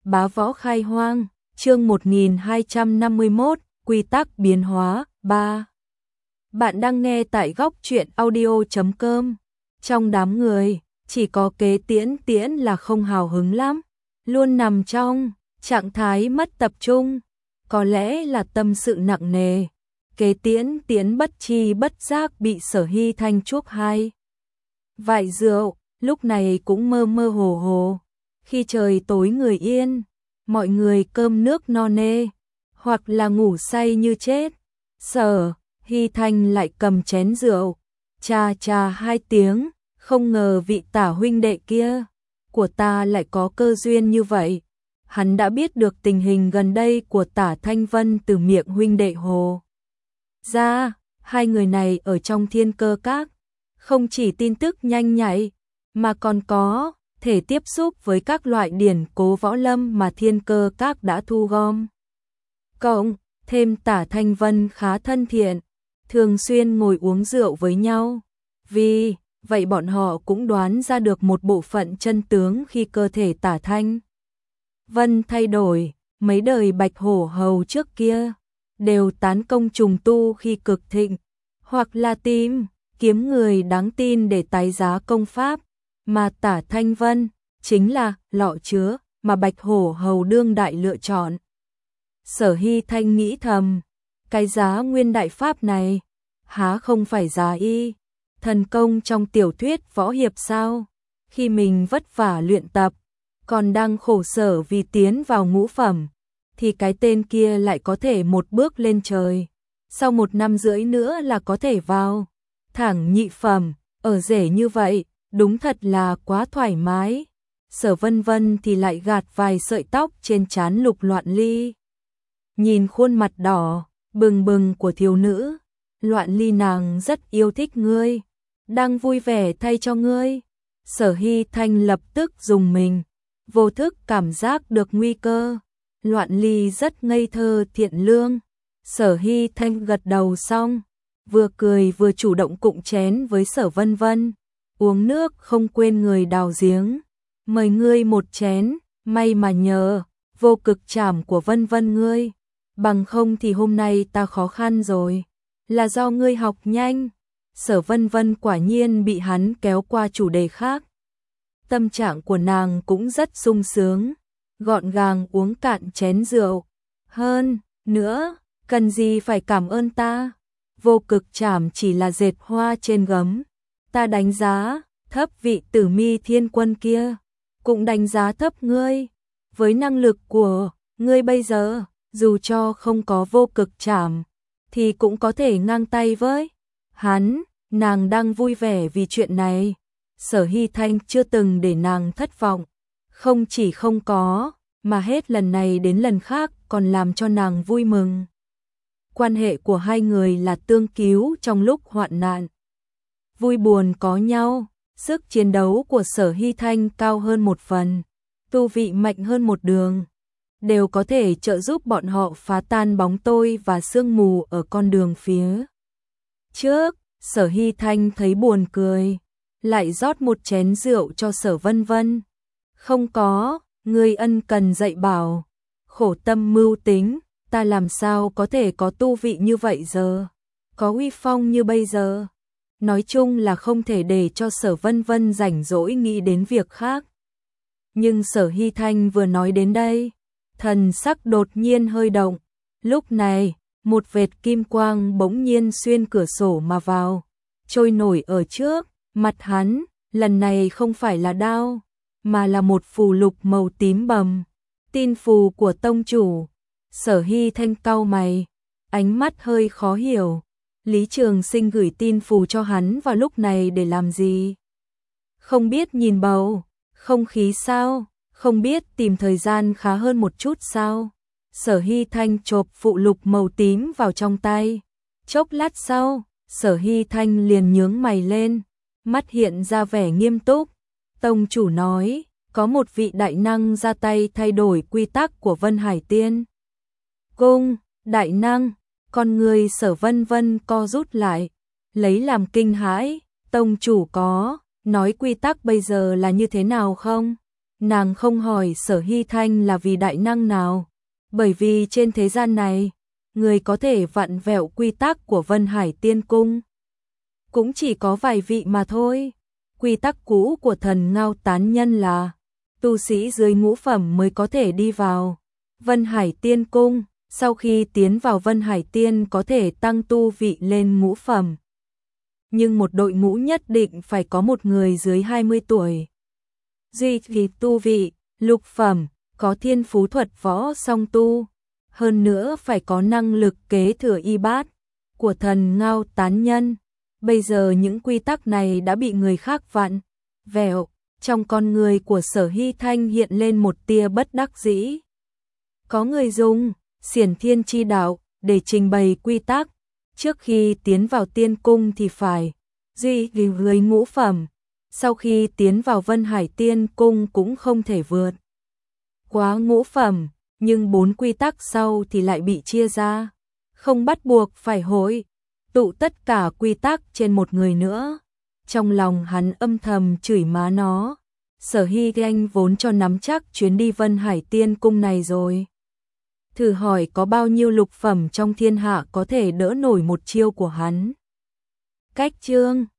Bá võ khai hoang, chương 1251, quy tắc biến hóa, 3. Bạn đang nghe tại góc truyện audio.com. Trong đám người, chỉ có Kế Tiễn Tiễn là không hào hứng lắm, luôn nằm trong trạng thái mất tập trung, có lẽ là tâm sự nặng nề. Kế Tiễn Tiễn bất chi bất giác bị Sở Hy Thanh chuốc hai vại rượu, lúc này cũng mơ mơ hồ hồ. Khi trời tối người yên, mọi người cơm nước no nê, hoặc là ngủ say như chết. Sở Hy Thanh lại cầm chén rượu, chà chà hai tiếng, không ngờ vị Tả huynh đệ kia của ta lại có cơ duyên như vậy. Hắn đã biết được tình hình gần đây của Tả Thanh Vân từ miệng huynh đệ Hồ ra, hai người này ở trong Thiên Cơ Các, không chỉ tin tức nhanh nhạy, mà còn có thể tiếp xúc với các loại điển cố võ lâm mà Thiên Cơ Các đã thu gom. Cộng thêm Tả Thanh Vân khá thân thiện, thường xuyên ngồi uống rượu với nhau. Vì vậy bọn họ cũng đoán ra được một bộ phận chân tướng khi cơ thể Tả Thanh Vân thay đổi. Mấy đời Bạch Hổ Hầu trước kia đều tán công trùng tu khi cực thịnh, hoặc là tìm kiếm người đáng tin để tái giá công pháp, mà Tả Thanh Vân chính là lọ chứa mà Bạch Hổ Hầu đương đại lựa chọn. Sở Hy Thanh nghĩ thầm, cái giá nguyên đại pháp này há không phải giá y thần công trong tiểu thuyết võ hiệp sao? Khi mình vất vả luyện tập, còn đang khổ sở vì tiến vào ngũ phẩm, thì cái tên kia lại có thể một bước lên trời. Sau 1 năm rưỡi nữa là có thể vào thẳng nhị phẩm, ở rể như vậy, đúng thật là quá thoải mái. Sở Vân Vân thì lại gạt vài sợi tóc trên trán Lục Loạn Ly. Nhìn khuôn mặt đỏ bừng bừng của thiếu nữ, Loạn Ly nàng rất yêu thích ngươi, đang vui vẻ thay cho ngươi. Sở Hy Thanh lập tức dùng mình, vô thức cảm giác được nguy cơ. Loạn Ly rất ngây thơ thiện lương. Sở Hy Thanh gật đầu xong, vừa cười vừa chủ động cụng chén với Sở Vân Vân. Uống nước không quên người đào giếng, mời ngươi một chén, may mà nhờ vô cực trảm của Vân Vân ngươi, bằng không thì hôm nay ta khó khăn rồi. Là do ngươi học nhanh. Sở Vân Vân quả nhiên bị hắn kéo qua chủ đề khác. Tâm trạng của nàng cũng rất sung sướng, gọn gàng uống cạn chén rượu. Hơn nữa, cần gì phải cảm ơn ta, vô cực trảm chỉ là dệt hoa trên gấm. Ta đánh giá thấp vị Tử Mi Thiên Quân kia, cũng đánh giá thấp ngươi. Với năng lực của ngươi bây giờ, dù cho không có vô cực trảm, thì cũng có thể ngang tay với hắn. Nàng đang vui vẻ vì chuyện này. Sở Hy Thanh chưa từng để nàng thất vọng, không chỉ không có, mà hết lần này đến lần khác còn làm cho nàng vui mừng. Quan hệ của hai người là tương cứu trong lúc hoạn nạn, vui buồn có nhau. Sức chiến đấu của Sở Hy Thanh cao hơn một phần, tu vị mạnh hơn một đường, đều có thể trợ giúp bọn họ phá tan bóng tối và sương mù ở con đường phía trước. Sở Hy Thanh thấy buồn cười, lại rót một chén rượu cho Sở Vân Vân. Không có, ngươi ân cần dạy bảo, khổ tâm mưu tính, ta làm sao có thể có tu vị như vậy giờ, có uy phong như bây giờ. Nói chung là không thể để cho Sở Vân Vân rảnh rỗi nghĩ đến việc khác. Nhưng Sở Hy Thanh vừa nói đến đây, thần sắc đột nhiên hơi động. Lúc này, một vệt kim quang bỗng nhiên xuyên cửa sổ mà vào, trôi nổi ở trước mặt hắn. Lần này không phải là đao, mà là một phù lục màu tím bầm, tin phù của tông chủ. Sở Hy Thanh cau mày, ánh mắt hơi khó hiểu. Lý Trường Sinh gửi tin phù cho hắn vào lúc này để làm gì? Không biết nhìn bầu không khí sao? Không biết tìm thời gian khá hơn một chút sao? Sở Hy Thanh chộp phụ lục màu tím vào trong tay. Chốc lát sau, Sở Hy Thanh liền nhướng mày lên, mắt hiện ra vẻ nghiêm túc. Tông chủ nói, có một vị đại năng ra tay thay đổi quy tắc của Vân Hải Tiên Cung. Đại năng? Con người Sở Vân Vân co rút lại, lấy làm kinh hãi. Tông chủ có nói quy tắc bây giờ là như thế nào không? Nàng không hỏi Sở Hy Thanh là vì đại năng nào, bởi vì trên thế gian này, người có thể vặn vẹo quy tắc của Vân Hải Tiên Cung cũng chỉ có vài vị mà thôi. Quy tắc cũ của Thần Ngao Tán Nhân là tu sĩ dưới ngũ phẩm mới có thể đi vào Vân Hải Tiên Cung, sau khi tiến vào Vân Hải Tiên có thể tăng tu vị lên ngũ phẩm. Nhưng một đội ngũ nhất định phải có một người dưới 20 tuổi. Duy trì tu vị, lục phẩm, có thiên phú thuật võ song tu. Hơn nữa phải có năng lực kế thừa y bát của Thần Ngao Tán Nhân. Bây giờ những quy tắc này đã bị người khác vặn vẹo, trong con người của Sở Hy Thanh hiện lên một tia bất đắc dĩ. Có người dùng Xiển Thiên Chi Đạo để trình bày quy tắc, trước khi tiến vào tiên cung thì phải duy trì dưới ngũ phẩm, sau khi tiến vào Vân Hải Tiên Cung cũng không thể vượt quá ngũ phẩm, nhưng 4 quy tắc sau thì lại bị chia ra, không bắt buộc phải hội tụ tất cả quy tắc trên một người nữa. Trong lòng hắn âm thầm chửi má nó, Sở Hy Thanh vốn cho nắm chắc chuyến đi Vân Hải Tiên Cung này rồi. Thử hỏi có bao nhiêu lục phẩm trong thiên hạ có thể đỡ nổi một chiêu của hắn. Cách chương